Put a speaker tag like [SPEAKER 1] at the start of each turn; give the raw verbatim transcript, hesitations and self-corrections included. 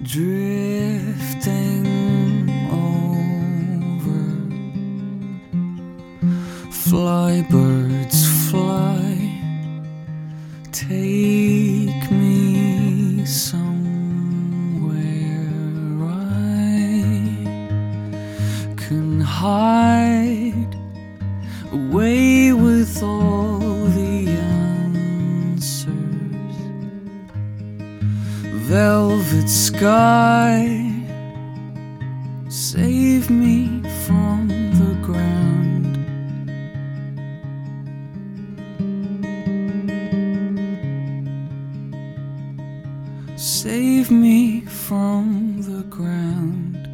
[SPEAKER 1] drifting over. Fly, birds, fly, take me somewhere I can hide away with all the answers. Velvet sky, save me from the ground. Save me from the ground.